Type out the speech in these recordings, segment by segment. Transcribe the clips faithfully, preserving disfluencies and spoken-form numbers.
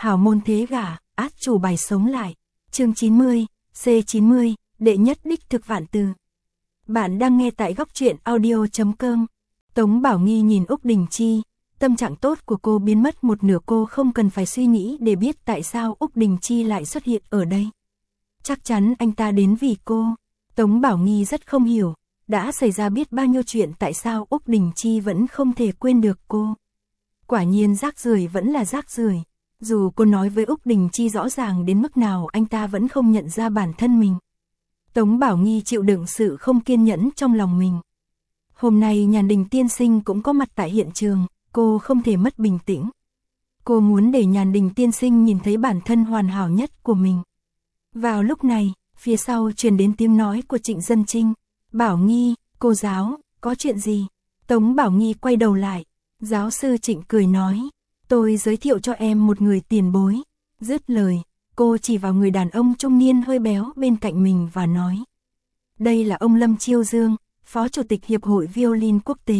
Hảo môn thế gả, át chủ bài sống lại. Chương chín mươi, C chín mươi, đệ nhất đích thực vạn từ. Bạn đang nghe tại góc truyện audio chấm com. Tống Bảo Nghi nhìn Úc Đình Chi, tâm trạng tốt của cô biến mất một nửa, cô không cần phải suy nghĩ để biết tại sao Úc Đình Chi lại xuất hiện ở đây. Chắc chắn anh ta đến vì cô. Tống Bảo Nghi rất không hiểu, đã xảy ra biết bao nhiêu chuyện tại sao Úc Đình Chi vẫn không thể quên được cô. Quả nhiên rác rưởi vẫn là rác rưởi. Dù cô nói với Úc Đình Chi rõ ràng đến mức nào, anh ta vẫn không nhận ra bản thân mình. Tống Bảo Nghi chịu đựng sự không kiên nhẫn trong lòng mình. Hôm nay Nhàn Đình tiên sinh cũng có mặt tại hiện trường, cô không thể mất bình tĩnh. Cô muốn để Nhàn Đình tiên sinh nhìn thấy bản thân hoàn hảo nhất của mình. Vào lúc này, phía sau truyền đến tiếng nói của Trịnh Dân Trinh. Bảo Nghi, cô giáo, có chuyện gì? Tống Bảo Nghi quay đầu lại. Giáo sư Trịnh cười nói, tôi giới thiệu cho em một người tiền bối. Dứt lời, cô chỉ vào người đàn ông trung niên hơi béo bên cạnh mình và nói. Đây là ông Lâm Chiêu Dương, Phó Chủ tịch Hiệp hội Violin Quốc tế.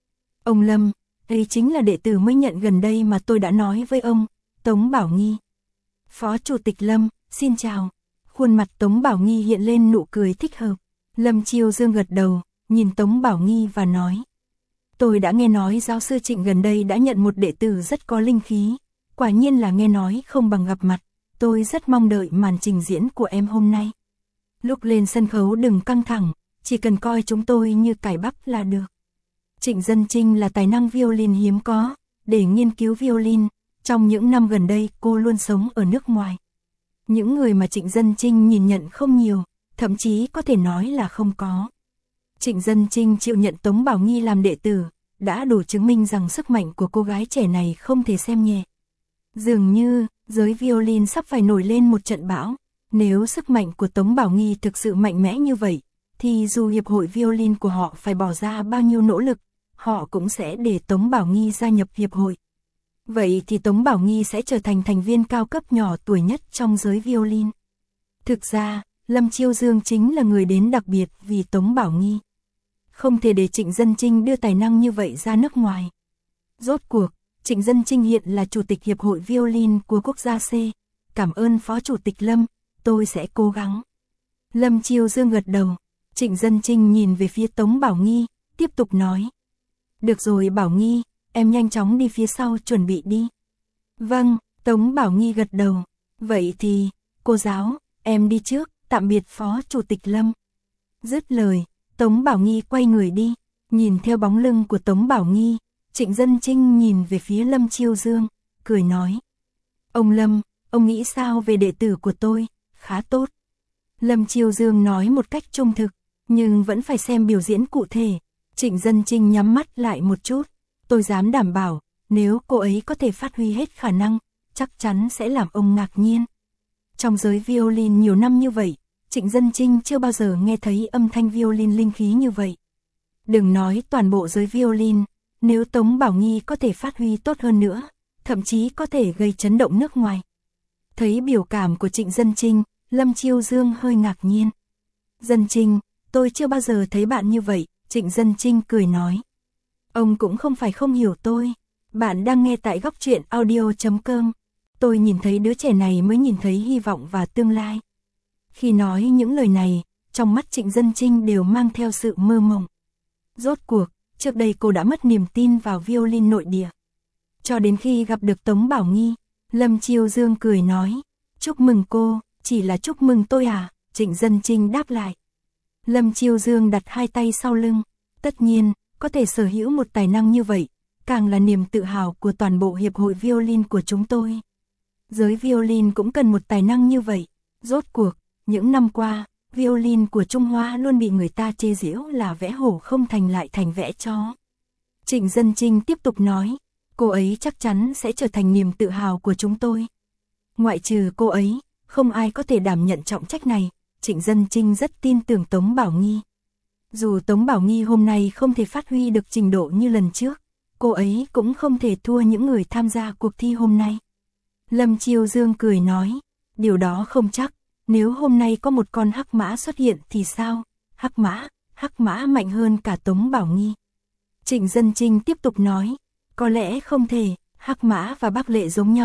Ông Lâm, đây chính là đệ tử mới nhận gần đây mà tôi đã nói với ông. Tống Bảo Nghi. Phó Chủ tịch Lâm, xin chào. Khuôn mặt Tống Bảo Nghi hiện lên nụ cười thích hợp. Lâm Chiêu Dương gật đầu, nhìn Tống Bảo Nghi và nói. Tôi đã nghe nói giáo sư Trịnh gần đây đã nhận một đệ tử rất có linh khí. Quả nhiên là nghe nói không bằng gặp mặt. Tôi rất mong đợi màn trình diễn của em hôm nay. Lúc lên sân khấu đừng căng thẳng, chỉ cần coi chúng tôi như cải bắp là được. Trịnh Dân Trinh là tài năng violin hiếm có. Để nghiên cứu violin, trong những năm gần đây cô luôn sống ở nước ngoài. Những người mà Trịnh Dân Trinh nhìn nhận không nhiều, thậm chí có thể nói là không có. Trịnh Dân Trinh chịu nhận Tống Bảo Nghi làm đệ tử, đã đủ chứng minh rằng sức mạnh của cô gái trẻ này không thể xem nhẹ. Dường như, giới violin sắp phải nổi lên một trận bão. Nếu sức mạnh của Tống Bảo Nghi thực sự mạnh mẽ như vậy, thì dù hiệp hội violin của họ phải bỏ ra bao nhiêu nỗ lực, họ cũng sẽ để Tống Bảo Nghi gia nhập hiệp hội. Vậy thì Tống Bảo Nghi sẽ trở thành thành viên cao cấp nhỏ tuổi nhất trong giới violin. Thực ra, Lâm Chiêu Dương chính là người đến đặc biệt vì Tống Bảo Nghi. Không thể để Trịnh Dân Trinh đưa tài năng như vậy ra nước ngoài. Rốt cuộc, Trịnh Dân Trinh hiện là Chủ tịch Hiệp hội Violin của quốc gia C. Cảm ơn Phó Chủ tịch Lâm, tôi sẽ cố gắng. Lâm Chiêu Dương gật đầu. Trịnh Dân Trinh nhìn về phía Tống Bảo Nghi, tiếp tục nói. Được rồi Bảo Nghi, em nhanh chóng đi phía sau chuẩn bị đi. Vâng, Tống Bảo Nghi gật đầu. Vậy thì, cô giáo, em đi trước, tạm biệt Phó Chủ tịch Lâm. Dứt lời, Tống Bảo Nghi quay người đi. Nhìn theo bóng lưng của Tống Bảo Nghi, Trịnh Dân Trinh nhìn về phía Lâm Chiêu Dương, cười nói. Ông Lâm, ông nghĩ sao về đệ tử của tôi? Khá tốt. Lâm Chiêu Dương nói một cách trung thực, nhưng vẫn phải xem biểu diễn cụ thể. Trịnh Dân Trinh nhắm mắt lại một chút. Tôi dám đảm bảo, nếu cô ấy có thể phát huy hết khả năng, chắc chắn sẽ làm ông ngạc nhiên. Trong giới violin nhiều năm như vậy, Trịnh Dân Trinh chưa bao giờ nghe thấy âm thanh violin linh khí như vậy. Đừng nói toàn bộ giới violin, nếu Tống Bảo Nghi có thể phát huy tốt hơn nữa, thậm chí có thể gây chấn động nước ngoài. Thấy biểu cảm của Trịnh Dân Trinh, Lâm Chiêu Dương hơi ngạc nhiên. Dân Trinh, tôi chưa bao giờ thấy bạn như vậy, Trịnh Dân Trinh cười nói. Ông cũng không phải không hiểu tôi. Bạn đang nghe tại góc truyện audio chấm com. Tôi nhìn thấy đứa trẻ này mới nhìn thấy hy vọng và tương lai. Khi nói những lời này, trong mắt Trịnh Dân Trinh đều mang theo sự mơ mộng. Rốt cuộc, trước đây cô đã mất niềm tin vào violin nội địa. Cho đến khi gặp được Tống Bảo Nghi, Lâm Chiêu Dương cười nói. Chúc mừng cô, chỉ là chúc mừng tôi à? Trịnh Dân Trinh đáp lại. Lâm Chiêu Dương đặt hai tay sau lưng. Tất nhiên, có thể sở hữu một tài năng như vậy, càng là niềm tự hào của toàn bộ hiệp hội violin của chúng tôi. Giới violin cũng cần một tài năng như vậy. Rốt cuộc, những năm qua, violin của Trung Hoa luôn bị người ta chê giễu là vẽ hổ không thành lại thành vẽ chó. Trịnh Dân Trinh tiếp tục nói, cô ấy chắc chắn sẽ trở thành niềm tự hào của chúng tôi. Ngoại trừ cô ấy, không ai có thể đảm nhận trọng trách này. Trịnh Dân Trinh rất tin tưởng Tống Bảo Nghi. Dù Tống Bảo Nghi hôm nay không thể phát huy được trình độ như lần trước, cô ấy cũng không thể thua những người tham gia cuộc thi hôm nay. Lâm Chiêu Dương cười nói, điều đó không chắc, nếu hôm nay có một con hắc mã xuất hiện thì sao? Hắc mã, hắc mã mạnh hơn cả Tống Bảo Nghi. Trịnh Dân Trinh tiếp tục nói, có lẽ không thể, hắc mã và Bắc Lệ giống nhau,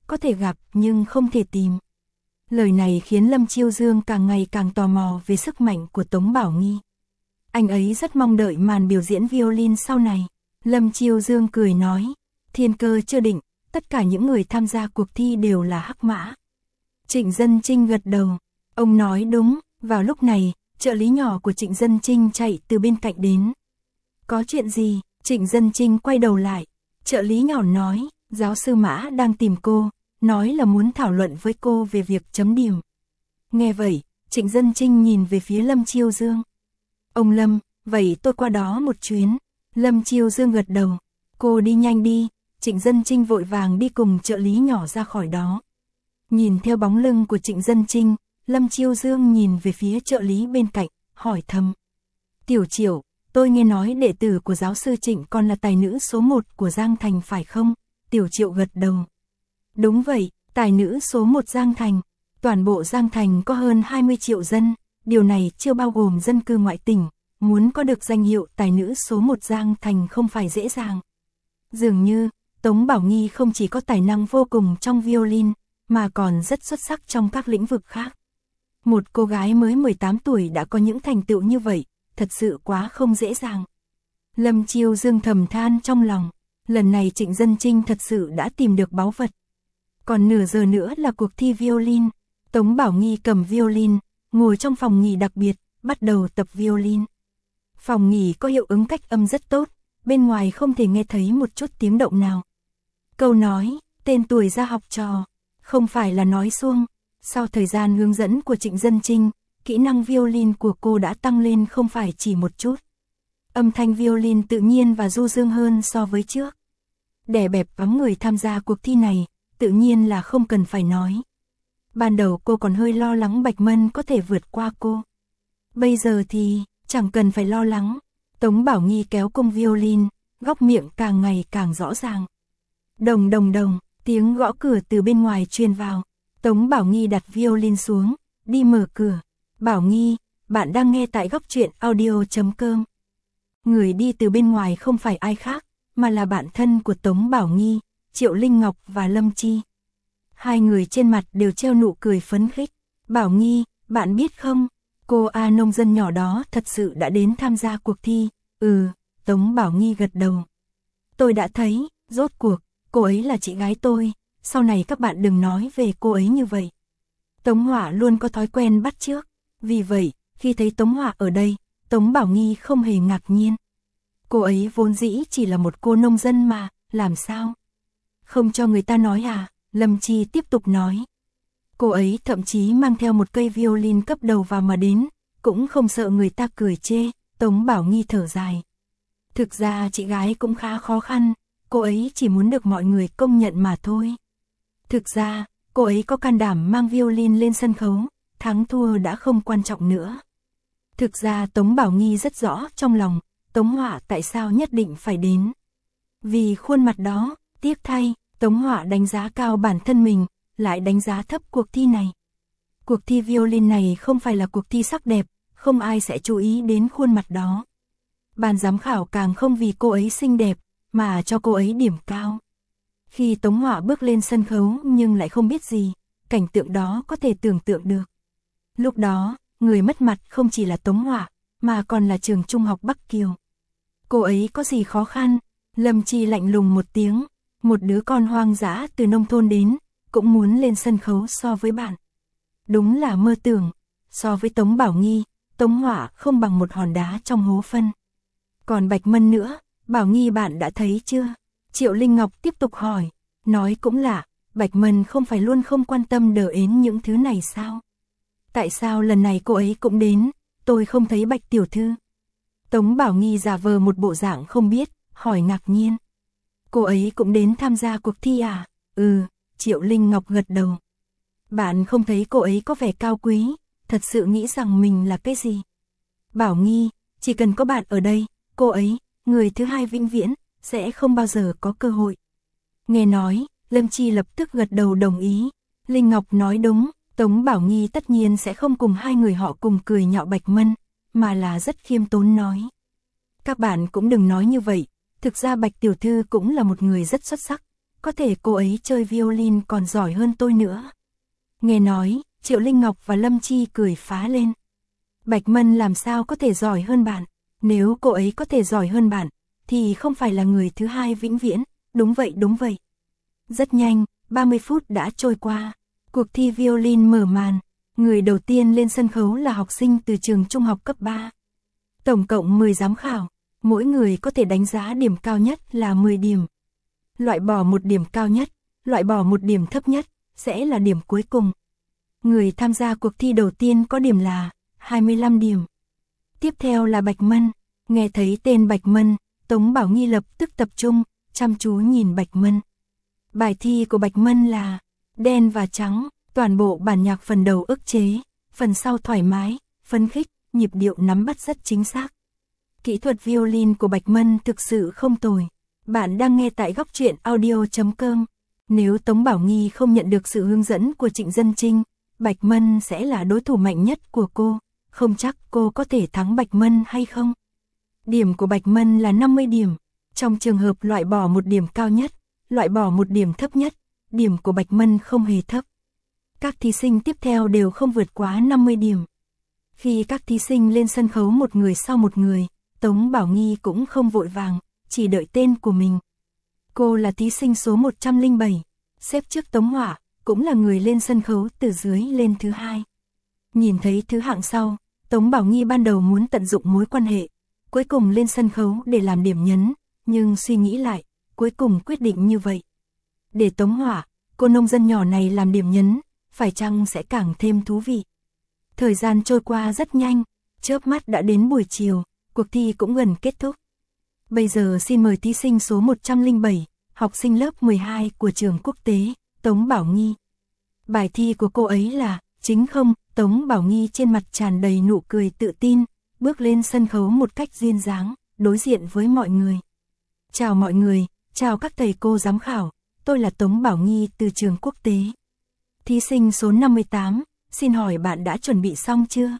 có thể gặp nhưng không thể tìm. Lời này khiến Lâm Chiêu Dương càng ngày càng tò mò về sức mạnh của Tống Bảo Nghi. Anh ấy rất mong đợi màn biểu diễn violin sau này. Lâm Chiêu Dương cười nói, thiên cơ chưa định, tất cả những người tham gia cuộc thi đều là hắc mã. Trịnh Dân Trinh gật đầu, ông nói đúng, vào lúc này, trợ lý nhỏ của Trịnh Dân Trinh chạy từ bên cạnh đến. Có chuyện gì? Trịnh Dân Trinh quay đầu lại, trợ lý nhỏ nói, giáo sư Mã đang tìm cô, nói là muốn thảo luận với cô về việc chấm điểm. Nghe vậy, Trịnh Dân Trinh nhìn về phía Lâm Chiêu Dương. Ông Lâm, vậy tôi qua đó một chuyến. Lâm Chiêu Dương gật đầu, cô đi nhanh đi. Trịnh Dân Trinh vội vàng đi cùng trợ lý nhỏ ra khỏi đó. Nhìn theo bóng lưng của Trịnh Dân Trinh, Lâm Chiêu Dương nhìn về phía trợ lý bên cạnh, hỏi thầm. Tiểu Triệu, tôi nghe nói đệ tử của giáo sư Trịnh còn là tài nữ số một của Giang Thành phải không? Tiểu Triệu gật đầu. Đúng vậy, tài nữ số một Giang Thành. Toàn bộ Giang Thành có hơn hai mươi triệu dân, điều này chưa bao gồm dân cư ngoại tỉnh. Muốn có được danh hiệu tài nữ số một Giang Thành không phải dễ dàng. Dường như, Tống Bảo Nghi không chỉ có tài năng vô cùng trong violin, mà còn rất xuất sắc trong các lĩnh vực khác. Một cô gái mới mười tám tuổi đã có những thành tựu như vậy, thật sự quá không dễ dàng. Lâm Chiêu Dương thầm than trong lòng, lần này Trịnh Dân Trinh thật sự đã tìm được báu vật. Còn nửa giờ nữa là cuộc thi violin, Tống Bảo Nghi cầm violin, ngồi trong phòng nghỉ đặc biệt, bắt đầu tập violin. Phòng nghỉ có hiệu ứng cách âm rất tốt, bên ngoài không thể nghe thấy một chút tiếng động nào. Câu nói, tên tuổi ra học trò, không phải là nói suông. Sau thời gian hướng dẫn của Trịnh Dân Trinh, kỹ năng violin của cô đã tăng lên không phải chỉ một chút. Âm thanh violin tự nhiên và du dương hơn so với trước. Đè bẹp vắng người tham gia cuộc thi này, tự nhiên là không cần phải nói. Ban đầu cô còn hơi lo lắng Bạch Mân có thể vượt qua cô. Bây giờ thì, chẳng cần phải lo lắng. Tống Bảo Nghi kéo cung violin, góc miệng càng ngày càng rõ ràng. Đồng đồng đồng, tiếng gõ cửa từ bên ngoài truyền vào. Tống Bảo Nghi đặt violin xuống, đi mở cửa. Bảo Nghi, bạn đang nghe tại góc truyện audio chấm com. Người đi từ bên ngoài không phải ai khác, mà là bạn thân của Tống Bảo Nghi, Triệu Linh Ngọc và Lâm Chi. Hai người trên mặt đều treo nụ cười phấn khích. Bảo Nghi, bạn biết không, cô A nông dân nhỏ đó thật sự đã đến tham gia cuộc thi. Ừ, Tống Bảo Nghi gật đầu. Tôi đã thấy, rốt cuộc, cô ấy là chị gái tôi, sau này các bạn đừng nói về cô ấy như vậy. Tống Hỏa luôn có thói quen bắt chước, vì vậy, khi thấy Tống Hỏa ở đây, Tống Bảo Nghi không hề ngạc nhiên. Cô ấy vốn dĩ chỉ là một cô nông dân mà, làm sao? Không cho người ta nói à? Lâm Chi tiếp tục nói. Cô ấy thậm chí mang theo một cây violin cấp đầu vào mà đến, cũng không sợ người ta cười chê. Tống Bảo Nghi thở dài. Thực ra chị gái cũng khá khó khăn, cô ấy chỉ muốn được mọi người công nhận mà thôi. Thực ra, cô ấy có can đảm mang violin lên sân khấu, thắng thua đã không quan trọng nữa. Thực ra Tống Bảo Nghi rất rõ trong lòng, Tống Hỏa tại sao nhất định phải đến. Vì khuôn mặt đó, tiếc thay, Tống Hỏa đánh giá cao bản thân mình, lại đánh giá thấp cuộc thi này. Cuộc thi violin này không phải là cuộc thi sắc đẹp, không ai sẽ chú ý đến khuôn mặt đó. Ban giám khảo càng không vì cô ấy xinh đẹp, mà cho cô ấy điểm cao. Khi Tống Hỏa bước lên sân khấu nhưng lại không biết gì, cảnh tượng đó có thể tưởng tượng được. Lúc đó, người mất mặt không chỉ là Tống Hỏa, mà còn là trường trung học Bắc Kiều. Cô ấy có gì khó khăn? Lâm Chi lạnh lùng một tiếng, một đứa con hoang dã từ nông thôn đến, cũng muốn lên sân khấu so với bạn. Đúng là mơ tưởng, so với Tống Bảo Nghi, Tống Hỏa không bằng một hòn đá trong hố phân. Còn Bạch Mân nữa, Bảo Nghi bạn đã thấy chưa? Triệu Linh Ngọc tiếp tục hỏi, nói cũng lạ, Bạch Mân không phải luôn không quan tâm đờ ến những thứ này sao? Tại sao lần này cô ấy cũng đến, tôi không thấy Bạch tiểu thư? Tống Bảo Nghi giả vờ một bộ dạng không biết, hỏi ngạc nhiên. Cô ấy cũng đến tham gia cuộc thi à? Ừ, Triệu Linh Ngọc gật đầu. Bạn không thấy cô ấy có vẻ cao quý, thật sự nghĩ rằng mình là cái gì? Bảo Nghi, chỉ cần có bạn ở đây, cô ấy, người thứ hai vĩnh viễn, sẽ không bao giờ có cơ hội. Nghe nói, Lâm Chi lập tức gật đầu đồng ý. Linh Ngọc nói đúng, Tống Bảo Nghi tất nhiên sẽ không cùng hai người họ cùng cười nhạo Bạch Mân, mà là rất khiêm tốn nói. Các bạn cũng đừng nói như vậy, thực ra Bạch tiểu thư cũng là một người rất xuất sắc, có thể cô ấy chơi violin còn giỏi hơn tôi nữa. Nghe nói, Triệu Linh Ngọc và Lâm Chi cười phá lên. Bạch Mân làm sao có thể giỏi hơn bạn? Nếu cô ấy có thể giỏi hơn bạn, thì không phải là người thứ hai vĩnh viễn. Đúng vậy, đúng vậy. Rất nhanh, ba mươi phút đã trôi qua. Cuộc thi violin mở màn. Người đầu tiên lên sân khấu là học sinh từ trường trung học cấp ba. Tổng cộng mười giám khảo, mỗi người có thể đánh giá điểm cao nhất là mười điểm. Loại bỏ một điểm cao nhất, loại bỏ một điểm thấp nhất, sẽ là điểm cuối cùng. Người tham gia cuộc thi đầu tiên có điểm là hai mươi lăm điểm. Tiếp theo là Bạch Mân. Nghe thấy tên Bạch Mân, Tống Bảo Nghi lập tức tập trung, chăm chú nhìn Bạch Mân. Bài thi của Bạch Mân là đen và trắng, toàn bộ bản nhạc phần đầu ức chế, phần sau thoải mái, phấn khích, nhịp điệu nắm bắt rất chính xác. Kỹ thuật violin của Bạch Mân thực sự không tồi. Bạn đang nghe tại góc truyện audio chấm com. Nếu Tống Bảo Nghi không nhận được sự hướng dẫn của Trịnh Dân Trinh, Bạch Mân sẽ là đối thủ mạnh nhất của cô. Không chắc cô có thể thắng Bạch Mân hay không. Điểm của Bạch Mân là năm mươi điểm. Trong trường hợp loại bỏ một điểm cao nhất, loại bỏ một điểm thấp nhất, điểm của Bạch Mân không hề thấp. Các thí sinh tiếp theo đều không vượt quá năm mươi điểm. Khi các thí sinh lên sân khấu một người sau một người, Tống Bảo Nghi cũng không vội vàng, chỉ đợi tên của mình. Cô là thí sinh số một trăm lẻ bảy, xếp trước Tống Hỏa, cũng là người lên sân khấu từ dưới lên thứ hai. Nhìn thấy thứ hạng sau, Tống Bảo Nghi ban đầu muốn tận dụng mối quan hệ, cuối cùng lên sân khấu để làm điểm nhấn, nhưng suy nghĩ lại, cuối cùng quyết định như vậy. Để Tống Hỏa, cô nông dân nhỏ này làm điểm nhấn, phải chăng sẽ càng thêm thú vị. Thời gian trôi qua rất nhanh, chớp mắt đã đến buổi chiều, cuộc thi cũng gần kết thúc. Bây giờ xin mời thí sinh số một trăm lẻ bảy, học sinh lớp mười hai của trường quốc tế, Tống Bảo Nghi. Bài thi của cô ấy là chính không? Tống Bảo Nghi trên mặt tràn đầy nụ cười tự tin, bước lên sân khấu một cách duyên dáng, đối diện với mọi người. Chào mọi người, chào các thầy cô giám khảo, tôi là Tống Bảo Nghi từ trường quốc tế. Thí sinh số năm mươi tám, xin hỏi bạn đã chuẩn bị xong chưa?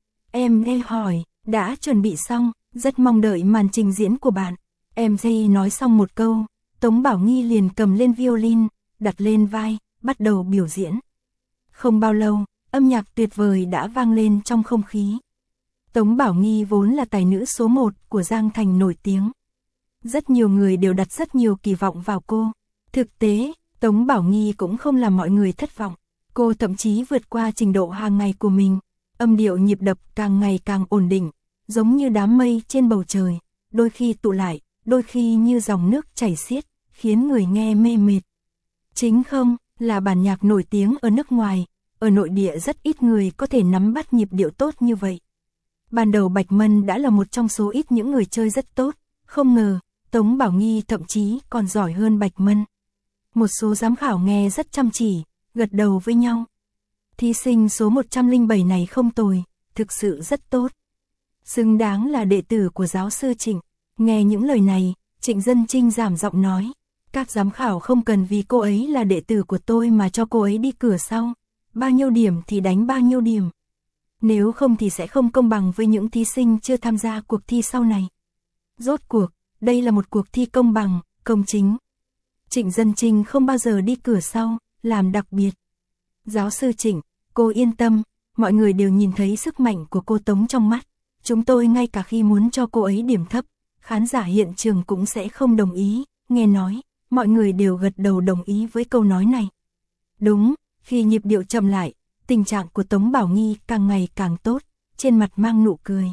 Em nghe hỏi, đã chuẩn bị xong, rất mong đợi màn trình diễn của bạn. Em dây nói xong một câu, Tống Bảo Nghi liền cầm lên violin, đặt lên vai, bắt đầu biểu diễn. Không bao lâu, âm nhạc tuyệt vời đã vang lên trong không khí. Tống Bảo Nghi vốn là tài nữ số một của Giang Thành nổi tiếng. Rất nhiều người đều đặt rất nhiều kỳ vọng vào cô. Thực tế, Tống Bảo Nghi cũng không làm mọi người thất vọng. Cô thậm chí vượt qua trình độ hàng ngày của mình. Âm điệu nhịp đập càng ngày càng ổn định, giống như đám mây trên bầu trời, đôi khi tụ lại, đôi khi như dòng nước chảy xiết, khiến người nghe mê mệt. Chính không, là bản nhạc nổi tiếng ở nước ngoài, ở nội địa rất ít người có thể nắm bắt nhịp điệu tốt như vậy. Ban đầu Bạch Mân đã là một trong số ít những người chơi rất tốt, không ngờ, Tống Bảo Nghi thậm chí còn giỏi hơn Bạch Mân. Một số giám khảo nghe rất chăm chỉ, gật đầu với nhau. Thí sinh số một trăm lẻ bảy này không tồi, thực sự rất tốt. Xứng đáng là đệ tử của giáo sư Trịnh. Nghe những lời này, Trịnh Dân Trinh giảm giọng nói. Các giám khảo không cần vì cô ấy là đệ tử của tôi mà cho cô ấy đi cửa sau. Bao nhiêu điểm thì đánh bao nhiêu điểm. Nếu không thì sẽ không công bằng với những thí sinh chưa tham gia cuộc thi sau này. Rốt cuộc, đây là một cuộc thi công bằng, công chính. Trịnh Dân Trinh không bao giờ đi cửa sau, làm đặc biệt. Giáo sư Trịnh, cô yên tâm, mọi người đều nhìn thấy sức mạnh của cô Tống trong mắt. Chúng tôi ngay cả khi muốn cho cô ấy điểm thấp, khán giả hiện trường cũng sẽ không đồng ý. Nghe nói, mọi người đều gật đầu đồng ý với câu nói này. Đúng, khi nhịp điệu chậm lại, tình trạng của Tống Bảo Nghi càng ngày càng tốt, trên mặt mang nụ cười.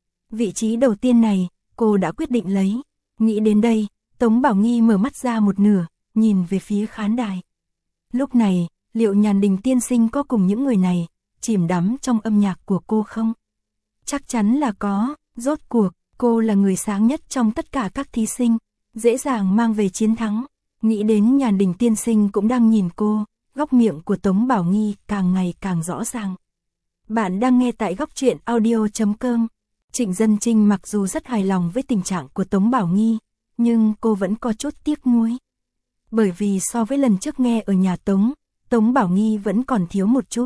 Vị trí đầu tiên này, cô đã quyết định lấy. Nghĩ đến đây, Tống Bảo Nghi mở mắt ra một nửa, nhìn về phía khán đài. Lúc này, liệu Nhàn Đình tiên sinh có cùng những người này, chìm đắm trong âm nhạc của cô không? Chắc chắn là có, rốt cuộc, cô là người sáng nhất trong tất cả các thí sinh, dễ dàng mang về chiến thắng. Nghĩ đến Nhàn Đình tiên sinh cũng đang nhìn cô, góc miệng của Tống Bảo Nghi càng ngày càng rõ ràng. Bạn đang nghe tại góc truyện audio chấm com. Trịnh Dân Trinh mặc dù rất hài lòng với tình trạng của Tống Bảo Nghi, nhưng cô vẫn có chút tiếc nuối. Bởi vì so với lần trước nghe ở nhà Tống, Tống Bảo Nghi vẫn còn thiếu một chút.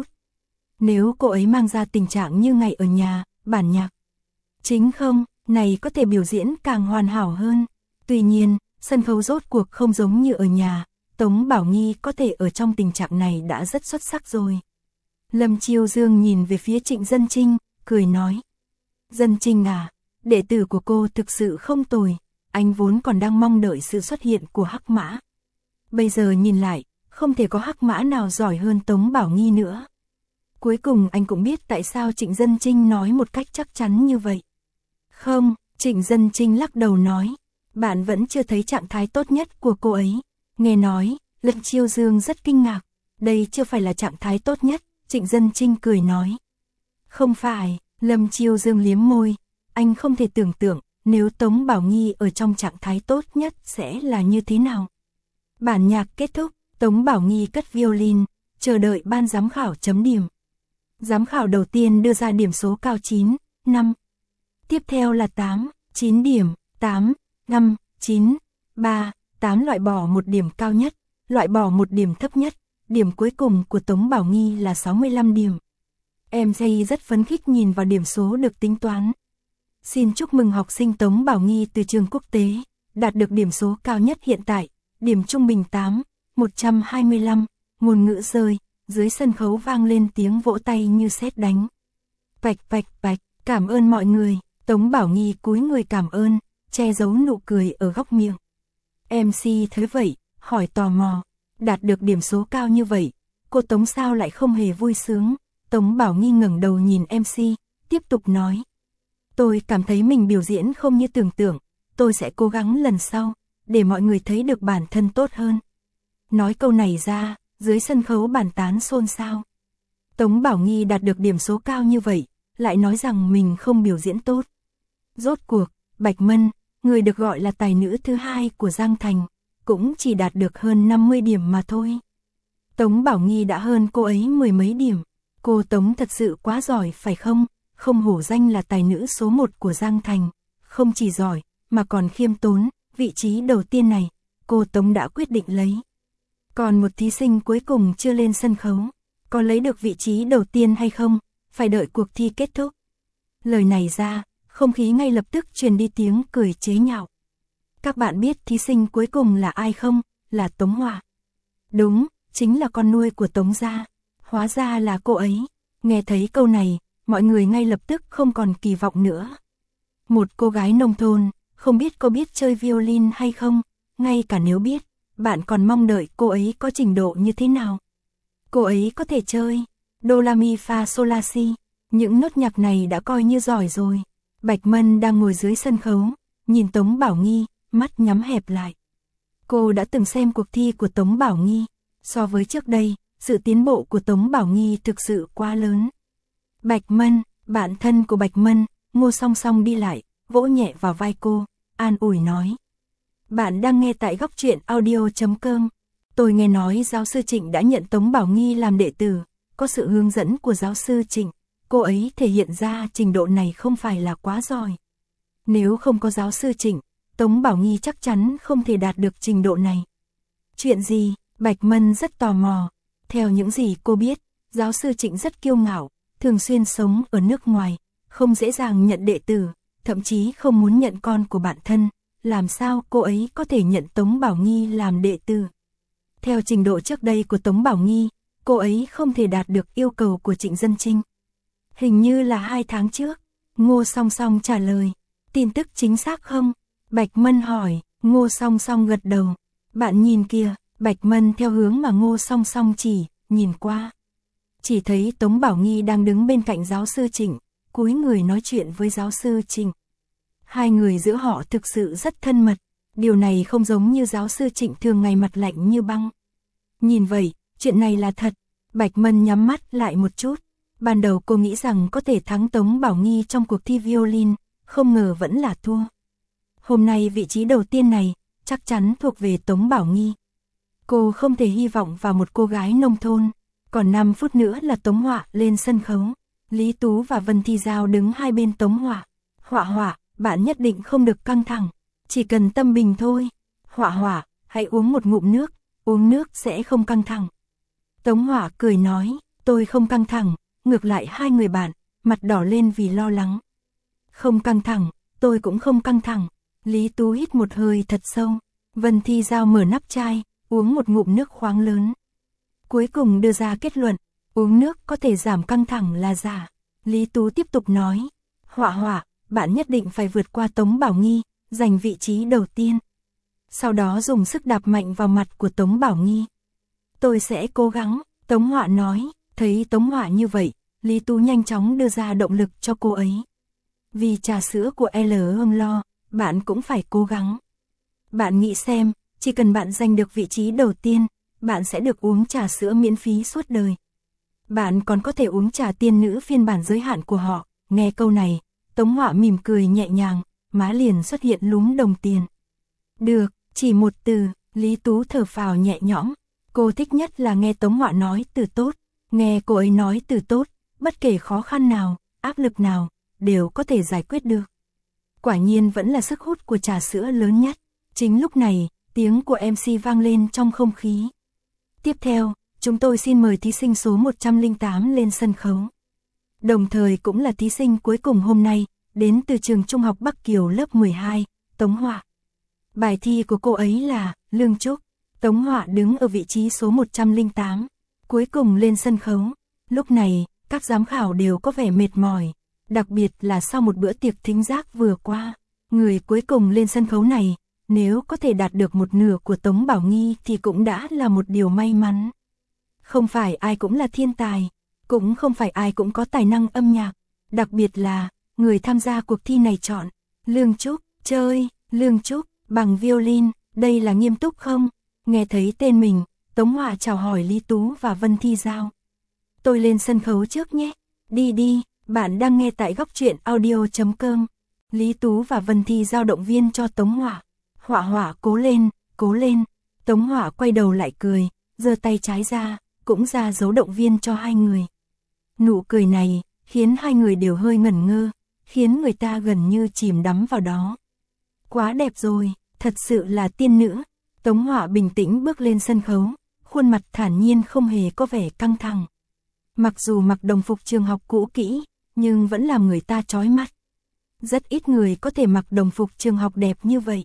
Nếu cô ấy mang ra tình trạng như ngày ở nhà, bản nhạc chính không, này có thể biểu diễn càng hoàn hảo hơn. Tuy nhiên, sân khấu rốt cuộc không giống như ở nhà, Tống Bảo Nghi có thể ở trong tình trạng này đã rất xuất sắc rồi. Lâm Chiêu Dương nhìn về phía Trịnh Dân Trinh, cười nói. Dân Trinh à, đệ tử của cô thực sự không tồi, anh vốn còn đang mong đợi sự xuất hiện của Hắc Mã. Bây giờ nhìn lại, không thể có Hắc Mã nào giỏi hơn Tống Bảo Nghi nữa. Cuối cùng anh cũng biết tại sao Trịnh Dân Trinh nói một cách chắc chắn như vậy. Không, Trịnh Dân Trinh lắc đầu nói, bạn vẫn chưa thấy trạng thái tốt nhất của cô ấy. Nghe nói, Lâm Chiêu Dương rất kinh ngạc, đây chưa phải là trạng thái tốt nhất, Trịnh Dân Trinh cười nói. Không phải, Lâm Chiêu Dương liếm môi, anh không thể tưởng tượng, nếu Tống Bảo Nghi ở trong trạng thái tốt nhất sẽ là như thế nào. Bản nhạc kết thúc, Tống Bảo Nghi cất violin, chờ đợi ban giám khảo chấm điểm. Giám khảo đầu tiên đưa ra điểm số cao chín, năm. Tiếp theo là tám, chín điểm, tám, năm, chín, ba, tám loại bỏ một điểm cao nhất, loại bỏ một điểm thấp nhất, điểm cuối cùng của Tống Bảo Nghi là sáu mươi lăm điểm. em xê rất phấn khích nhìn vào điểm số được tính toán. Xin chúc mừng học sinh Tống Bảo Nghi từ trường quốc tế, đạt được điểm số cao nhất hiện tại, điểm trung bình tám, một trăm hai mươi lăm, ngôn ngữ rơi, dưới sân khấu vang lên tiếng vỗ tay như sét đánh. Pạch pạch pạch, cảm ơn mọi người, Tống Bảo Nghi cúi người cảm ơn, che giấu nụ cười ở góc miệng. em xê thấy vậy, hỏi tò mò, đạt được điểm số cao như vậy, cô Tống sao lại không hề vui sướng. Tống Bảo Nghi ngẩng đầu nhìn em xê, tiếp tục nói. Tôi cảm thấy mình biểu diễn không như tưởng tượng, tôi sẽ cố gắng lần sau, để mọi người thấy được bản thân tốt hơn. Nói câu này ra, dưới sân khấu bàn tán xôn xao. Tống Bảo Nghi đạt được điểm số cao như vậy, lại nói rằng mình không biểu diễn tốt. Rốt cuộc, Bạch Mân, người được gọi là tài nữ thứ hai của Giang Thành, cũng chỉ đạt được hơn năm mươi điểm mà thôi. Tống Bảo Nghi đã hơn cô ấy mười mấy điểm. Cô Tống thật sự quá giỏi phải không? Không hổ danh là tài nữ số một của Giang Thành. Không chỉ giỏi, mà còn khiêm tốn, vị trí đầu tiên này, cô Tống đã quyết định lấy. Còn một thí sinh cuối cùng chưa lên sân khấu, có lấy được vị trí đầu tiên hay không, phải đợi cuộc thi kết thúc. Lời này ra, không khí ngay lập tức truyền đi tiếng cười chế nhạo. Các bạn biết thí sinh cuối cùng là ai không? Là Tống Họa. Đúng, chính là con nuôi của Tống gia. Hóa ra là cô ấy. Nghe thấy câu này, mọi người ngay lập tức không còn kỳ vọng nữa. Một cô gái nông thôn, không biết cô biết chơi violin hay không, ngay cả nếu biết, bạn còn mong đợi cô ấy có trình độ như thế nào. Cô ấy có thể chơi Do La Mi Fa Sol La Si, những nốt nhạc này đã coi như giỏi rồi. Bạch Mân đang ngồi dưới sân khấu, nhìn Tống Bảo Nghi, mắt nhắm hẹp lại. Cô đã từng xem cuộc thi của Tống Bảo Nghi, so với trước đây, sự tiến bộ của Tống Bảo Nghi thực sự quá lớn. Bạch Mân, bạn thân của Bạch Mân, Ngô Song Song đi lại, vỗ nhẹ vào vai cô, an ủi nói. Bạn đang nghe tại góc truyện audio chấm com. Tôi nghe nói giáo sư Trịnh đã nhận Tống Bảo Nghi làm đệ tử, có sự hướng dẫn của giáo sư Trịnh, cô ấy thể hiện ra trình độ này không phải là quá giỏi. Nếu không có giáo sư Trịnh, Tống Bảo Nghi chắc chắn không thể đạt được trình độ này. Chuyện gì? Bạch Mân rất tò mò. Theo những gì cô biết, giáo sư Trịnh rất kiêu ngạo, thường xuyên sống ở nước ngoài, không dễ dàng nhận đệ tử, thậm chí không muốn nhận con của bản thân. Làm sao cô ấy có thể nhận Tống Bảo Nghi làm đệ tử? Theo trình độ trước đây của Tống Bảo Nghi, cô ấy không thể đạt được yêu cầu của Trịnh Dân Trinh. Hình như là hai tháng trước, Ngô Song Song trả lời. Tin tức chính xác không? Bạch Mân hỏi. Ngô Song Song gật đầu. Bạn nhìn kìa. Bạch Mân theo hướng mà Ngô Song Song chỉ, nhìn qua. Chỉ thấy Tống Bảo Nghi đang đứng bên cạnh giáo sư Trịnh, cúi người nói chuyện với giáo sư Trịnh. Hai người giữa họ thực sự rất thân mật, điều này không giống như giáo sư Trịnh thường ngày mặt lạnh như băng. Nhìn vậy, chuyện này là thật. Bạch Mân nhắm mắt lại một chút. Ban đầu cô nghĩ rằng có thể thắng Tống Bảo Nghi trong cuộc thi violin, không ngờ vẫn là thua. Hôm nay vị trí đầu tiên này, chắc chắn thuộc về Tống Bảo Nghi. Cô không thể hy vọng vào một cô gái nông thôn. Còn năm phút nữa là Tống Họa lên sân khấu. Lý Tú và Vân Thi Giao đứng hai bên Tống Họa. Họa Họa, bạn nhất định không được căng thẳng. Chỉ cần tâm bình thôi. Họa Họa, hãy uống một ngụm nước. Uống nước sẽ không căng thẳng. Tống Họa cười nói, tôi không căng thẳng. Ngược lại hai người bạn, mặt đỏ lên vì lo lắng. Không căng thẳng, tôi cũng không căng thẳng. Lý Tú hít một hơi thật sâu. Vân Thi Giao mở nắp chai, uống một ngụm nước khoáng lớn. Cuối cùng đưa ra kết luận, uống nước có thể giảm căng thẳng là giả. Lý Tú tiếp tục nói, Họa Họa, bạn nhất định phải vượt qua Tống Bảo Nghi, giành vị trí đầu tiên. Sau đó dùng sức đạp mạnh vào mặt của Tống Bảo Nghi. Tôi sẽ cố gắng, Tống Họa nói. Thấy Tống Họa như vậy, Lý Tú nhanh chóng đưa ra động lực cho cô ấy. Vì trà sữa của L Hương Lo, bạn cũng phải cố gắng. Bạn nghĩ xem, chỉ cần bạn giành được vị trí đầu tiên, bạn sẽ được uống trà sữa miễn phí suốt đời. Bạn còn có thể uống trà tiên nữ phiên bản giới hạn của họ. Nghe câu này, Tống Họa mỉm cười nhẹ nhàng, má liền xuất hiện lúm đồng tiền. Được, chỉ một từ, Lý Tú thở phào nhẹ nhõm. Cô thích nhất là nghe Tống Họa nói từ tốt. Nghe cô ấy nói từ tốt, bất kể khó khăn nào, áp lực nào, đều có thể giải quyết được. Quả nhiên vẫn là sức hút của trà sữa lớn nhất. Chính lúc này, tiếng của em xê vang lên trong không khí. Tiếp theo, chúng tôi xin mời thí sinh số một trăm lẻ tám lên sân khấu. Đồng thời cũng là thí sinh cuối cùng hôm nay, đến từ trường Trung học Bắc Kiều lớp mười hai, Tống Họa. Bài thi của cô ấy là Lương Trúc. Tống Họa đứng ở vị trí số một trăm lẻ tám, cuối cùng lên sân khấu. Lúc này, các giám khảo đều có vẻ mệt mỏi, đặc biệt là sau một bữa tiệc thính giác vừa qua. Người cuối cùng lên sân khấu này, nếu có thể đạt được một nửa của Tống Bảo Nghi thì cũng đã là một điều may mắn. Không phải ai cũng là thiên tài, cũng không phải ai cũng có tài năng âm nhạc, đặc biệt là, người tham gia cuộc thi này chọn, Lương Trúc, chơi, Lương Trúc, bằng violin, đây là nghiêm túc không? Nghe thấy tên mình, Tống Họa chào hỏi Lý Tú và Vân Thi Giao. Tôi lên sân khấu trước nhé, đi đi, bạn đang nghe tại góc truyện audio chấm com. Lý Tú và Vân Thi Giao động viên cho Tống Họa. Họa Họa cố lên, cố lên. Tống Họa quay đầu lại cười, giơ tay trái ra, cũng ra dấu động viên cho hai người. Nụ cười này, khiến hai người đều hơi ngẩn ngơ, khiến người ta gần như chìm đắm vào đó. Quá đẹp rồi, thật sự là tiên nữ. Tống Họa bình tĩnh bước lên sân khấu, khuôn mặt thản nhiên không hề có vẻ căng thẳng. Mặc dù mặc đồng phục trường học cũ kỹ, nhưng vẫn làm người ta chói mắt. Rất ít người có thể mặc đồng phục trường học đẹp như vậy.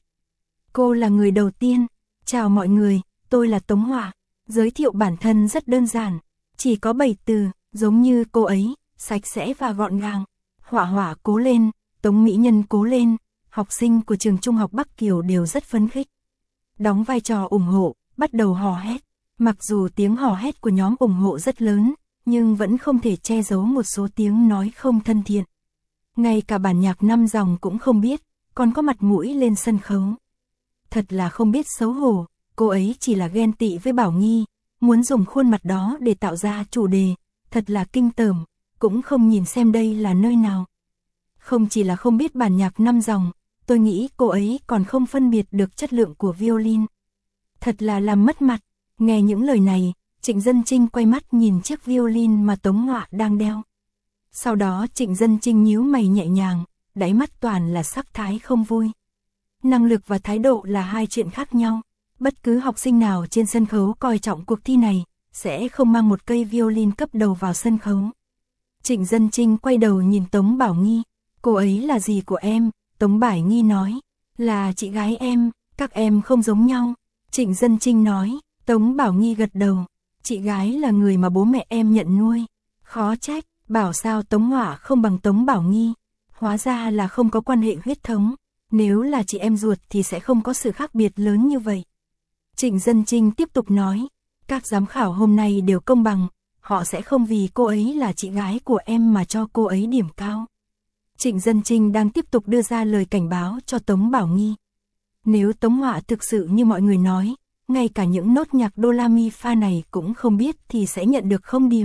Cô là người đầu tiên. Chào mọi người, tôi là Tống Họa. Giới thiệu bản thân rất đơn giản, chỉ có bảy từ, giống như cô ấy, sạch sẽ và gọn gàng. Họa Họa cố lên, Tống Mỹ Nhân cố lên. Học sinh của trường Trung học Bắc Kiều đều rất phấn khích. Đóng vai trò ủng hộ, bắt đầu hò hét. Mặc dù tiếng hò hét của nhóm ủng hộ rất lớn, nhưng vẫn không thể che giấu một số tiếng nói không thân thiện. Ngay cả bản nhạc năm dòng cũng không biết, còn có mặt mũi lên sân khấu. Thật là không biết xấu hổ, cô ấy chỉ là ghen tị với Bảo Nghi, muốn dùng khuôn mặt đó để tạo ra chủ đề, thật là kinh tởm, cũng không nhìn xem đây là nơi nào. Không chỉ là không biết bản nhạc năm dòng, tôi nghĩ cô ấy còn không phân biệt được chất lượng của violin. Thật là làm mất mặt. Nghe những lời này, Trịnh Dân Trinh quay mắt nhìn chiếc violin mà Tống Họa đang đeo. Sau đó Trịnh Dân Trinh nhíu mày nhẹ nhàng, đáy mắt toàn là sắc thái không vui. Năng lực và thái độ là hai chuyện khác nhau. Bất cứ học sinh nào trên sân khấu coi trọng cuộc thi này, sẽ không mang một cây violin cấp đầu vào sân khấu. Trịnh Dân Trinh quay đầu nhìn Tống Bảo Nghi. Cô ấy là dì của em, Tống Bảo Nghi nói. Là chị gái em, các em không giống nhau. Trịnh Dân Trinh nói. Tống Bảo Nghi gật đầu. Chị gái là người mà bố mẹ em nhận nuôi. Khó trách, bảo sao Tống Họa không bằng Tống Bảo Nghi. Hóa ra là không có quan hệ huyết thống. Nếu là chị em ruột thì sẽ không có sự khác biệt lớn như vậy. Trịnh Dân Trinh tiếp tục nói. Các giám khảo hôm nay đều công bằng. Họ sẽ không vì cô ấy là chị gái của em mà cho cô ấy điểm cao. Trịnh Dân Trinh đang tiếp tục đưa ra lời cảnh báo cho Tống Bảo Nghi. Nếu Tống Họa thực sự như mọi người nói, ngay cả những nốt nhạc đô la mi pha này cũng không biết thì sẽ nhận được không điểm.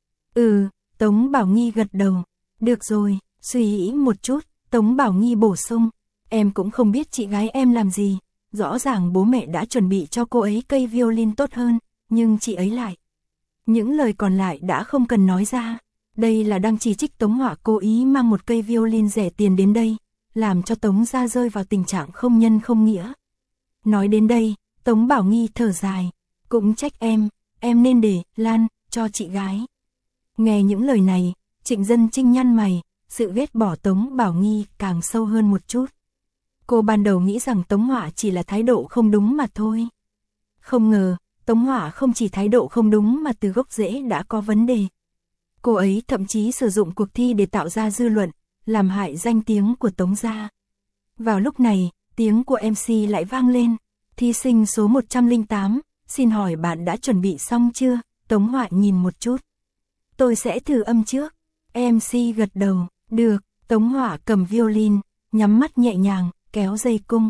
Ừ, Tống Bảo Nghi gật đầu. Được rồi, suy nghĩ một chút, Tống Bảo Nghi bổ sung. Em cũng không biết chị gái em làm gì. Rõ ràng bố mẹ đã chuẩn bị cho cô ấy cây violin tốt hơn, nhưng chị ấy lại. Những lời còn lại đã không cần nói ra. Đây là đang chỉ trích Tống Họa cố ý mang một cây violin rẻ tiền đến đây, làm cho Tống gia rơi vào tình trạng không nhân không nghĩa. Nói đến đây, Tống Bảo Nghi thở dài. Cũng trách em, em nên để Lan cho chị gái. Nghe những lời này, Trịnh Dân Trinh nhăn mày, sự ghét bỏ Tống Bảo Nghi càng sâu hơn một chút. Cô ban đầu nghĩ rằng Tống Họa chỉ là thái độ không đúng mà thôi. Không ngờ, Tống Hỏa không chỉ thái độ không đúng mà từ gốc rễ đã có vấn đề. Cô ấy thậm chí sử dụng cuộc thi để tạo ra dư luận, làm hại danh tiếng của Tống gia. Vào lúc này, tiếng của em xê lại vang lên. Thí sinh số một trăm lẻ tám, xin hỏi bạn đã chuẩn bị xong chưa? Tống Hỏa nhìn một chút. Tôi sẽ thử âm trước. em xê gật đầu, được. Tống Hỏa cầm violin, nhắm mắt nhẹ nhàng, kéo dây cung.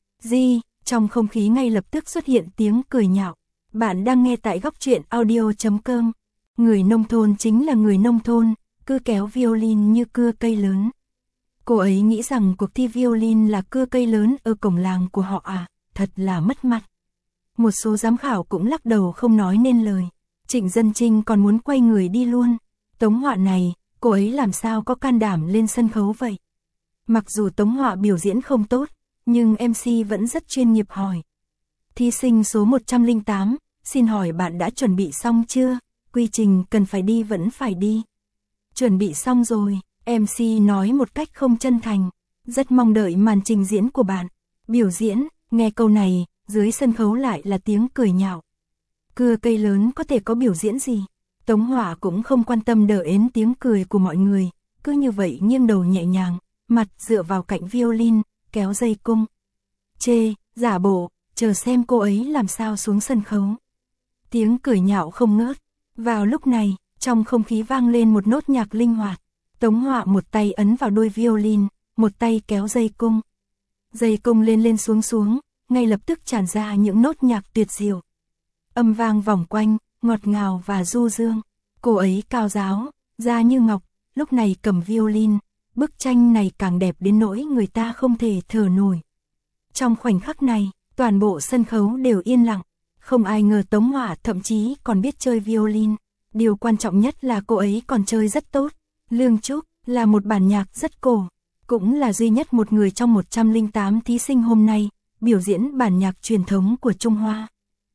Di, trong không khí ngay lập tức xuất hiện tiếng cười nhạo. Bạn đang nghe tại góc truyện audio chấm com. Người nông thôn chính là người nông thôn, cứ kéo violin như cưa cây lớn. Cô ấy nghĩ rằng cuộc thi violin là cưa cây lớn ở cổng làng của họ à, thật là mất mặt. Một số giám khảo cũng lắc đầu không nói nên lời. Trịnh Dân Trinh còn muốn quay người đi luôn. Tống Hỏa này, cô ấy làm sao có can đảm lên sân khấu vậy? Mặc dù Tống Hỏa biểu diễn không tốt, nhưng em xê vẫn rất chuyên nghiệp hỏi. Thí sinh số một trăm lẻ tám, xin hỏi bạn đã chuẩn bị xong chưa? Quy trình cần phải đi vẫn phải đi. Chuẩn bị xong rồi, em xê nói một cách không chân thành. Rất mong đợi màn trình diễn của bạn. Biểu diễn, nghe câu này, dưới sân khấu lại là tiếng cười nhạo. Cưa cây lớn có thể có biểu diễn gì? Tống Hỏa cũng không quan tâm đờ ến tiếng cười của mọi người, cứ như vậy nghiêng đầu nhẹ nhàng, mặt dựa vào cạnh violin, kéo dây cung. Chê, giả bộ, chờ xem cô ấy làm sao xuống sân khấu. Tiếng cười nhạo không ngớt. Vào lúc này, trong không khí vang lên một nốt nhạc linh hoạt. Tống Hỏa một tay ấn vào đuôi violin, một tay kéo dây cung. Dây cung lên lên xuống xuống, ngay lập tức tràn ra những nốt nhạc tuyệt diệu. Âm vang vòng quanh, ngọt ngào và du dương. Cô ấy cao ráo, da như ngọc, lúc này cầm violin, bức tranh này càng đẹp đến nỗi người ta không thể thở nổi. Trong khoảnh khắc này, toàn bộ sân khấu đều yên lặng. Không ai ngờ Tống Hỏa thậm chí còn biết chơi violin. Điều quan trọng nhất là cô ấy còn chơi rất tốt. Lương Trúc là một bản nhạc rất cổ, cũng là duy nhất một người trong một trăm lẻ tám thí sinh hôm nay biểu diễn bản nhạc truyền thống của Trung Hoa.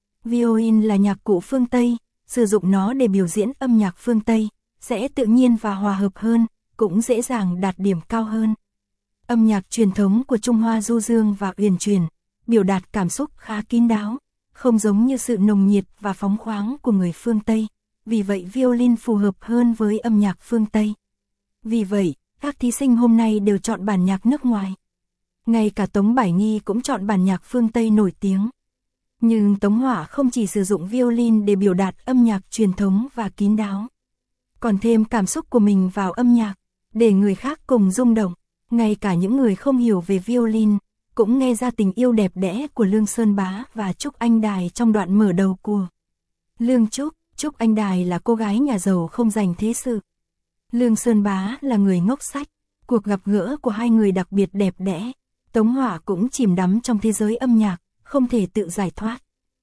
Violin là nhạc cụ phương Tây, sử dụng nó để biểu diễn âm nhạc phương Tây sẽ tự nhiên và hòa hợp hơn, cũng dễ dàng đạt điểm cao hơn. Âm nhạc truyền thống của Trung Hoa du dương và uyển chuyển, biểu đạt cảm xúc khá kín đáo, không giống như sự nồng nhiệt và phóng khoáng của người phương Tây. Vì vậy violin phù hợp hơn với âm nhạc phương Tây. Vì vậy, các thí sinh hôm nay đều chọn bản nhạc nước ngoài. Ngay cả Tống Bải Nghi cũng chọn bản nhạc phương Tây nổi tiếng. Nhưng Tống Hỏa không chỉ sử dụng violin để biểu đạt âm nhạc truyền thống và kín đáo, còn thêm cảm xúc của mình vào âm nhạc, để người khác cùng rung động. Ngay cả những người không hiểu về violin, cũng nghe ra tình yêu đẹp đẽ của Lương Sơn Bá và Trúc Anh Đài trong đoạn mở đầu của Lương Trúc. Trúc Anh Đài là cô gái nhà giàu không dành thế sự. Lương Sơn Bá là người ngốc sách. Cuộc gặp gỡ của hai người đặc biệt đẹp đẽ. Tống Hỏa cũng chìm đắm trong thế giới âm nhạc, không thể tự giải thoát.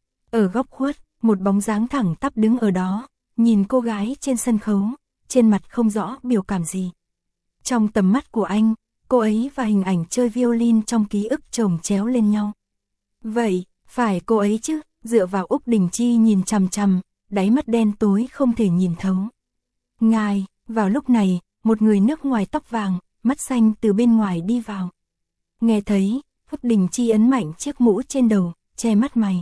Ở góc khuất, một bóng dáng thẳng tắp đứng ở đó, nhìn cô gái trên sân khấu, trên mặt không rõ biểu cảm gì. Trong tầm mắt của anh, cô ấy và hình ảnh chơi violin trong ký ức chồng chéo lên nhau. Vậy, phải cô ấy chứ? Dựa vào Úc Đình Chi nhìn chằm chằm, đáy mắt đen tối không thể nhìn thấu. Ngài, vào lúc này, một người nước ngoài tóc vàng, mắt xanh từ bên ngoài đi vào. Nghe thấy, Úc Đình Chi ấn mạnh chiếc mũ trên đầu, che mắt mày.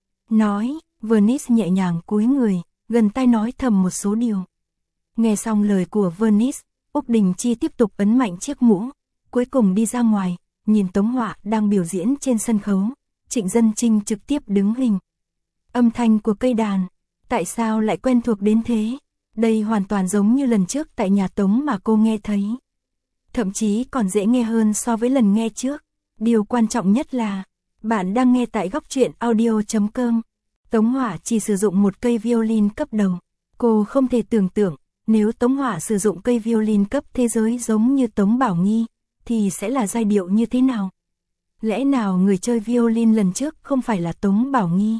Nói, Venice nhẹ nhàng cúi người, gần tai nói thầm một số điều. Nghe xong lời của Venice, Úc Đình Chi tiếp tục ấn mạnh chiếc mũ, cuối cùng đi ra ngoài, nhìn Tống Hỏa đang biểu diễn trên sân khấu. Trịnh Dân Trinh trực tiếp đứng hình. Âm thanh của cây đàn, tại sao lại quen thuộc đến thế? Đây hoàn toàn giống như lần trước tại nhà Tống mà cô nghe thấy. Thậm chí còn dễ nghe hơn so với lần nghe trước. Điều quan trọng nhất là, bạn đang nghe tại góc truyện audio chấm com. Tống Hỏa chỉ sử dụng một cây violin cấp đầu. Cô không thể tưởng tượng, nếu Tống Hỏa sử dụng cây violin cấp thế giới giống như Tống Bảo Nghi, thì sẽ là giai điệu như thế nào? Lẽ nào người chơi violin lần trước không phải là Tống Bảo Nghi,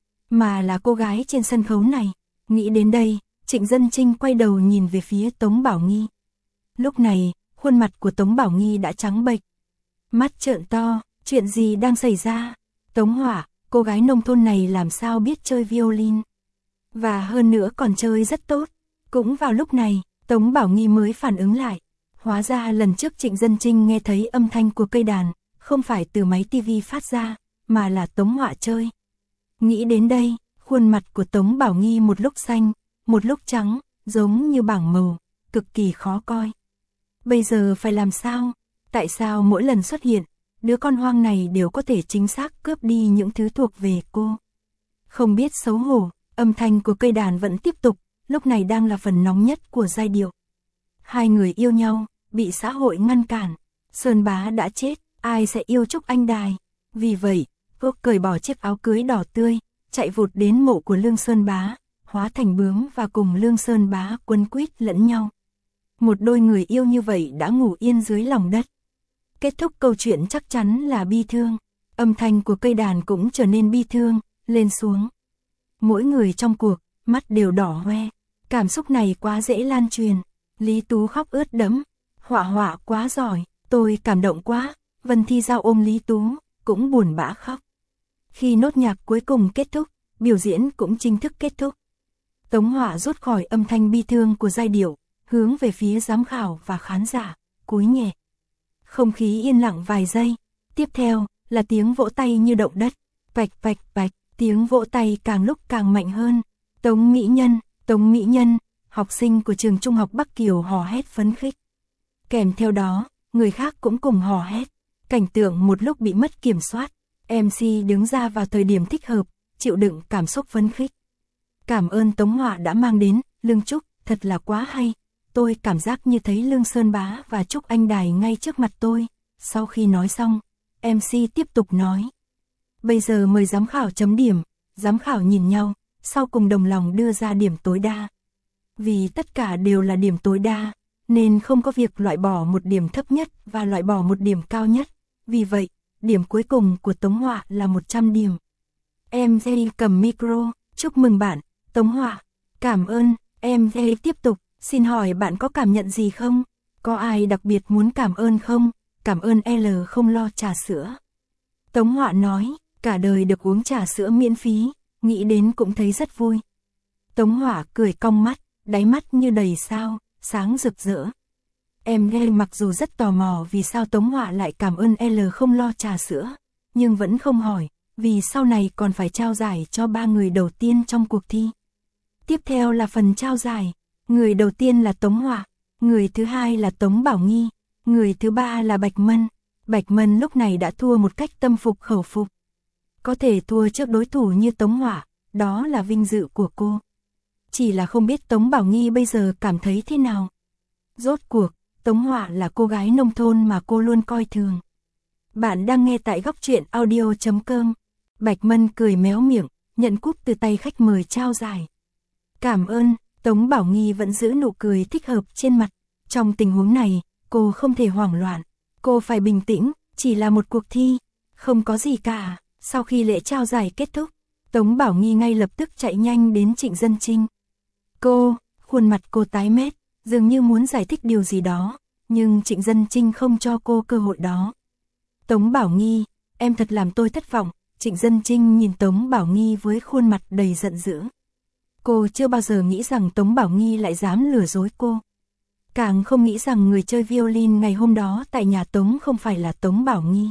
mà là cô gái trên sân khấu này? Nghĩ đến đây, Trịnh Dân Trinh quay đầu nhìn về phía Tống Bảo Nghi. Lúc này, khuôn mặt của Tống Bảo Nghi đã trắng bệch. Mắt trợn to, chuyện gì đang xảy ra? Tống Hỏa, cô gái nông thôn này làm sao biết chơi violin? Và hơn nữa còn chơi rất tốt. Cũng vào lúc này, Tống Bảo Nghi mới phản ứng lại. Hóa ra lần trước Trịnh Dân Trinh nghe thấy âm thanh của cây đàn, không phải từ máy tivi phát ra, mà là Tống Hỏa chơi. Nghĩ đến đây, khuôn mặt của Tống Bảo Nghi một lúc xanh, một lúc trắng, giống như bảng màu, cực kỳ khó coi. Bây giờ phải làm sao? Tại sao mỗi lần xuất hiện, đứa con hoang này đều có thể chính xác cướp đi những thứ thuộc về cô? Không biết xấu hổ, âm thanh của cây đàn vẫn tiếp tục, lúc này đang là phần nóng nhất của giai điệu. Hai người yêu nhau, bị xã hội ngăn cản. Sơn Bá đã chết, ai sẽ yêu Trúc Anh Đài? Vì vậy, cô cởi bỏ chiếc áo cưới đỏ tươi, chạy vụt đến mộ của Lương Sơn Bá, hóa thành bướm và cùng Lương Sơn Bá quấn quýt lẫn nhau. Một đôi người yêu như vậy đã ngủ yên dưới lòng đất. Kết thúc câu chuyện chắc chắn là bi thương. Âm thanh của cây đàn cũng trở nên bi thương, lên xuống. Mỗi người trong cuộc, mắt đều đỏ hoe. Cảm xúc này quá dễ lan truyền. Lý Tú khóc ướt đẫm. Họa họa quá giỏi, tôi cảm động quá. Vân Thi Giao ôm Lý Tú, cũng buồn bã khóc. Khi nốt nhạc cuối cùng kết thúc, biểu diễn cũng chính thức kết thúc. Tống Họa rút khỏi âm thanh bi thương của giai điệu, hướng về phía giám khảo và khán giả, cúi nhẹ. Không khí yên lặng vài giây, tiếp theo là tiếng vỗ tay như động đất, pạch pạch pạch, tiếng vỗ tay càng lúc càng mạnh hơn. Tống Mỹ Nhân, Tống Mỹ Nhân, học sinh của trường trung học Bắc Kiều hò hét phấn khích. Kèm theo đó, người khác cũng cùng hò hét, cảnh tượng một lúc bị mất kiểm soát. em xê đứng ra vào thời điểm thích hợp, chịu đựng cảm xúc phấn khích. Cảm ơn Tống Họa đã mang đến, Lương Trúc, thật là quá hay. Tôi cảm giác như thấy Lương Sơn Bá và Trúc Anh Đài ngay trước mặt tôi. Sau khi nói xong, em xê tiếp tục nói. Bây giờ mời giám khảo chấm điểm. Giám khảo nhìn nhau, sau cùng đồng lòng đưa ra điểm tối đa. Vì tất cả đều là điểm tối đa, nên không có việc loại bỏ một điểm thấp nhất và loại bỏ một điểm cao nhất. Vì vậy, điểm cuối cùng của Tống Họa là một trăm điểm. Em Jerry cầm micro, chúc mừng bạn, Tống Họa. Cảm ơn, em Jerry tiếp tục, xin hỏi bạn có cảm nhận gì không? Có ai đặc biệt muốn cảm ơn không? Cảm ơn L không lo trà sữa. Tống Họa nói, cả đời được uống trà sữa miễn phí, nghĩ đến cũng thấy rất vui. Tống Họa cười cong mắt, đáy mắt như đầy sao, sáng rực rỡ. Em nghe mặc dù rất tò mò vì sao Tống Họa lại cảm ơn L không lo trà sữa, nhưng vẫn không hỏi, vì sau này còn phải trao giải cho ba người đầu tiên trong cuộc thi. Tiếp theo là phần trao giải, người đầu tiên là Tống Họa, người thứ hai là Tống Bảo Nghi, người thứ ba là Bạch Mân. Bạch Mân lúc này đã thua một cách tâm phục khẩu phục. Có thể thua trước đối thủ như Tống Họa, đó là vinh dự của cô. Chỉ là không biết Tống Bảo Nghi bây giờ cảm thấy thế nào. Rốt cuộc, Tống Họa là cô gái nông thôn mà cô luôn coi thường. Bạn đang nghe tại góc truyện audio chấm com. Bạch Mân cười méo miệng, nhận cúp từ tay khách mời trao giải. Cảm ơn, Tống Bảo Nghi vẫn giữ nụ cười thích hợp trên mặt. Trong tình huống này, cô không thể hoảng loạn. Cô phải bình tĩnh, chỉ là một cuộc thi, không có gì cả. Sau khi lễ trao giải kết thúc, Tống Bảo Nghi ngay lập tức chạy nhanh đến Trịnh Dân Trinh. Cô, khuôn mặt cô tái mét, dường như muốn giải thích điều gì đó, nhưng Trịnh Dân Trinh không cho cô cơ hội đó. Tống Bảo Nghi, em thật làm tôi thất vọng. Trịnh Dân Trinh nhìn Tống Bảo Nghi với khuôn mặt đầy giận dữ. Cô chưa bao giờ nghĩ rằng Tống Bảo Nghi lại dám lừa dối cô. Càng không nghĩ rằng người chơi violin ngày hôm đó tại nhà Tống không phải là Tống Bảo Nghi.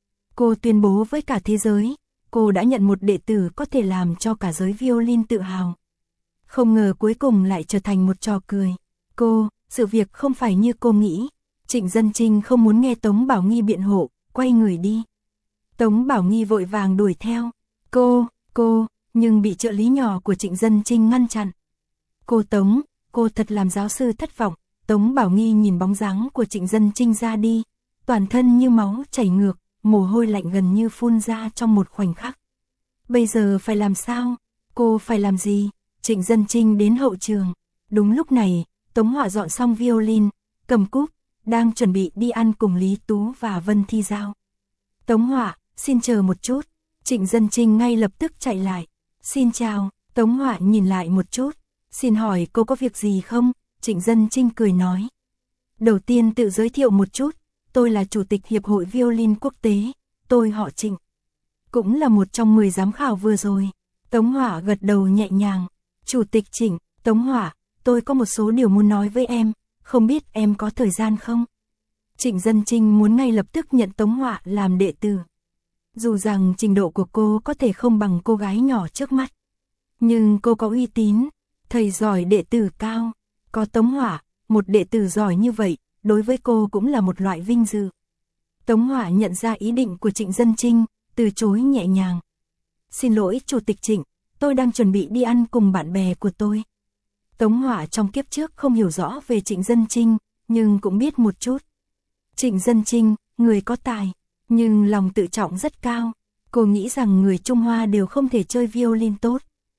Cô tuyên bố với cả thế giới, cô đã nhận một đệ tử có thể làm cho cả giới violin tự hào. Không ngờ cuối cùng lại trở thành một trò cười. Cô, sự việc không phải như cô nghĩ. Trịnh Dân Trinh không muốn nghe Tống Bảo Nghi biện hộ, quay người đi. Tống Bảo Nghi vội vàng đuổi theo. Cô, cô, nhưng bị trợ lý nhỏ của Trịnh Dân Trinh ngăn chặn. Cô Tống, cô thật làm giáo sư thất vọng. Tống Bảo Nghi nhìn bóng dáng của Trịnh Dân Trinh ra đi, toàn thân như máu chảy ngược, mồ hôi lạnh gần như phun ra trong một khoảnh khắc. Bây giờ phải làm sao? Cô phải làm gì? Trịnh Dân Trinh đến hậu trường. Đúng lúc này, Tống Họa dọn xong violin, cầm cúp, đang chuẩn bị đi ăn cùng Lý Tú và Vân Thi Giao. Tống Họa, xin chờ một chút. Trịnh Dân Trinh ngay lập tức chạy lại. Xin chào. Tống Họa nhìn lại một chút. Xin hỏi cô có việc gì không? Trịnh Dân Trinh cười nói. Đầu tiên tự giới thiệu một chút. Tôi là Chủ tịch Hiệp hội Violin Quốc tế. Tôi họ Trịnh. Cũng là một trong mười giám khảo vừa rồi. Tống Họa gật đầu nhẹ nhàng. Chủ tịch Trịnh, Tống Họa, tôi có một số điều muốn nói với em. Không biết em có thời gian không? Trịnh Dân Trinh muốn ngay lập tức nhận Tống Họa làm đệ tử. Dù rằng trình độ của cô có thể không bằng cô gái nhỏ trước mắt, nhưng cô có uy tín, thầy giỏi đệ tử cao, có Tống Hỏa, một đệ tử giỏi như vậy, đối với cô cũng là một loại vinh dự. Tống Hỏa nhận ra ý định của Trịnh Dân Trinh, từ chối nhẹ nhàng. Xin lỗi Chủ tịch Trịnh, tôi đang chuẩn bị đi ăn cùng bạn bè của tôi. Tống Hỏa trong kiếp trước không hiểu rõ về Trịnh Dân Trinh, nhưng cũng biết một chút. Trịnh Dân Trinh, người có tài, nhưng lòng tự trọng rất cao. Cô nghĩ rằng người Trung Hoa đều không thể chơi violin tốt.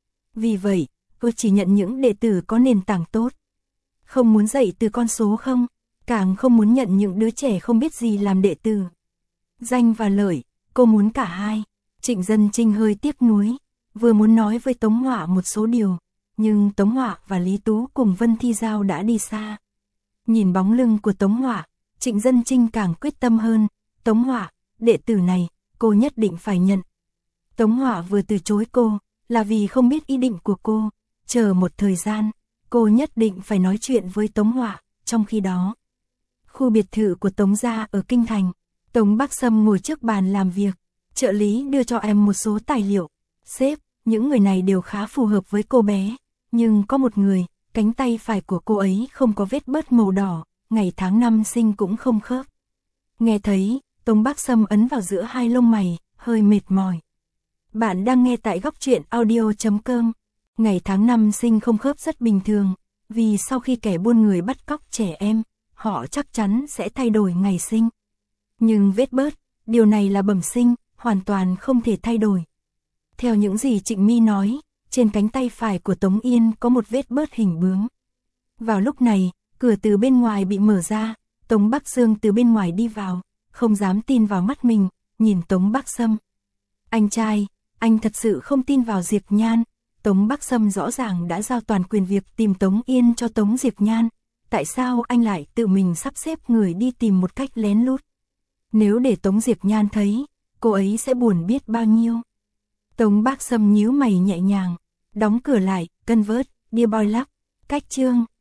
Vì vậy, cô chỉ nhận những đệ tử có nền tảng tốt. Không muốn dạy từ con số không, càng không muốn nhận những đứa trẻ không biết gì làm đệ tử. Danh và lợi, cô muốn cả hai. Trịnh Dân Trinh hơi tiếc nuối, vừa muốn nói với Tống Hỏa một số điều, nhưng Tống Hỏa và Lý Tú cùng Vân Thi Giao đã đi xa. Nhìn bóng lưng của Tống Hỏa, Trịnh Dân Trinh càng quyết tâm hơn. Tống Hỏa, đệ tử này, cô nhất định phải nhận. Tống Hỏa vừa từ chối cô, là vì không biết ý định của cô. Chờ một thời gian, cô nhất định phải nói chuyện với Tống Hỏa. Trong khi đó, khu biệt thự của Tống gia ở Kinh Thành, Tống Bắc Sâm ngồi trước bàn làm việc. Trợ lý đưa cho em một số tài liệu. Sếp, những người này đều khá phù hợp với cô bé. Nhưng có một người, cánh tay phải của cô ấy không có vết bớt màu đỏ, ngày tháng năm sinh cũng không khớp. Nghe thấy, Tống Bắc Sâm ấn vào giữa hai lông mày, hơi mệt mỏi. Bạn đang nghe tại góc truyện audio chấm com. Ngày tháng năm sinh không khớp rất bình thường, vì sau khi kẻ buôn người bắt cóc trẻ em, họ chắc chắn sẽ thay đổi ngày sinh. Nhưng vết bớt, điều này là bẩm sinh, hoàn toàn không thể thay đổi. Theo những gì Trịnh My nói, trên cánh tay phải của Tống Yên có một vết bớt hình bướm. Vào lúc này, cửa từ bên ngoài bị mở ra, Tống Bắc Dương từ bên ngoài đi vào, không dám tin vào mắt mình, nhìn Tống Bắc Sâm. Anh trai, anh thật sự không tin vào Diệp Nhan. Tống Bắc Sâm rõ ràng đã giao toàn quyền việc tìm Tống Yên cho Tống Diệp Nhan. Tại sao anh lại tự mình sắp xếp người đi tìm một cách lén lút? Nếu để Tống Diệp Nhan thấy, cô ấy sẽ buồn biết bao nhiêu. Tống Bắc Sâm nhíu mày nhẹ nhàng, đóng cửa lại, cân vớt, Dear Boy Love, cách chương.